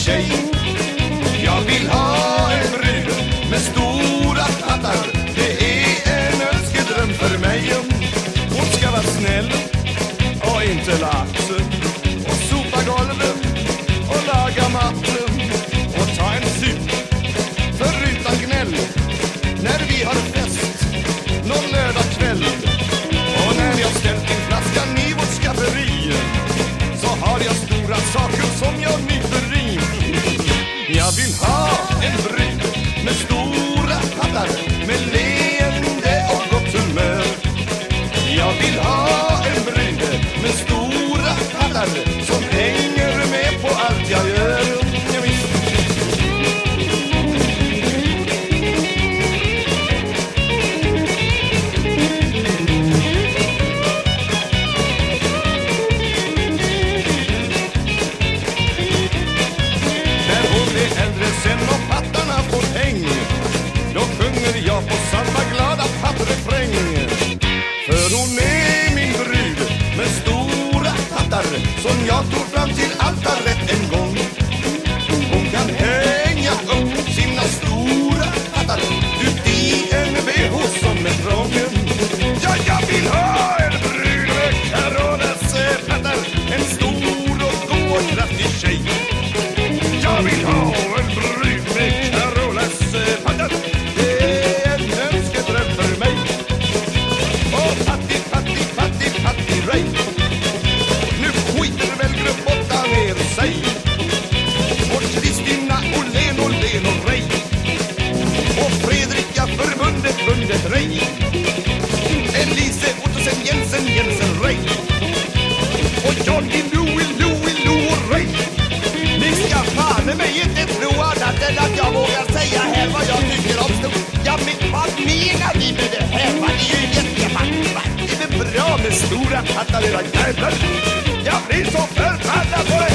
tjej. Jag vill ha en brud med stora pattar. Det är en önskedröm för mig. Hon ska vara snäll och inte laxen, och sopa golven och laga matten och ta en sup förutan gnäll när vi har fest någon lördag kväll. Och när jag ställt in flaskan i vårt skafferi så har jag stora saker som jag nyper i. Jag vill ha en brud med stora pattar, med leende och gott humör. Jag vill ha en brud med stora pattar som hänger med på allt jag gör. Jag vill... När hon är äldre sen och pattarna får häng, då sjunger jag på samma glada pattrefräng. För hon är min brud med stora pattar som jag tog fram till altaret en gång. Hon kan hänga upp sina stora pattar ut i en BH som är trång. Ja, jag vill ha en brud med Carolas pattar, en stor och god och kraftig tjej. Jag vill ha en brud med Carolas pattar. Det är en önskedröm för mig. Och patti rej. Nu skiter väl grupp 8 ner sig. Och Kristina och Len och rej. Och Fredrika förbundet rej. Elise Ottesen Jensen rej. Och Johnny Louie och rej. Ni ska fan mig inte tro att jag vågar säga här vad jag tycker om stort. Ja, men vad menar ni med det här? Vad är ju jättebra. Är det bra med stora pattar era jävlar? Jag blir så förbannad på det.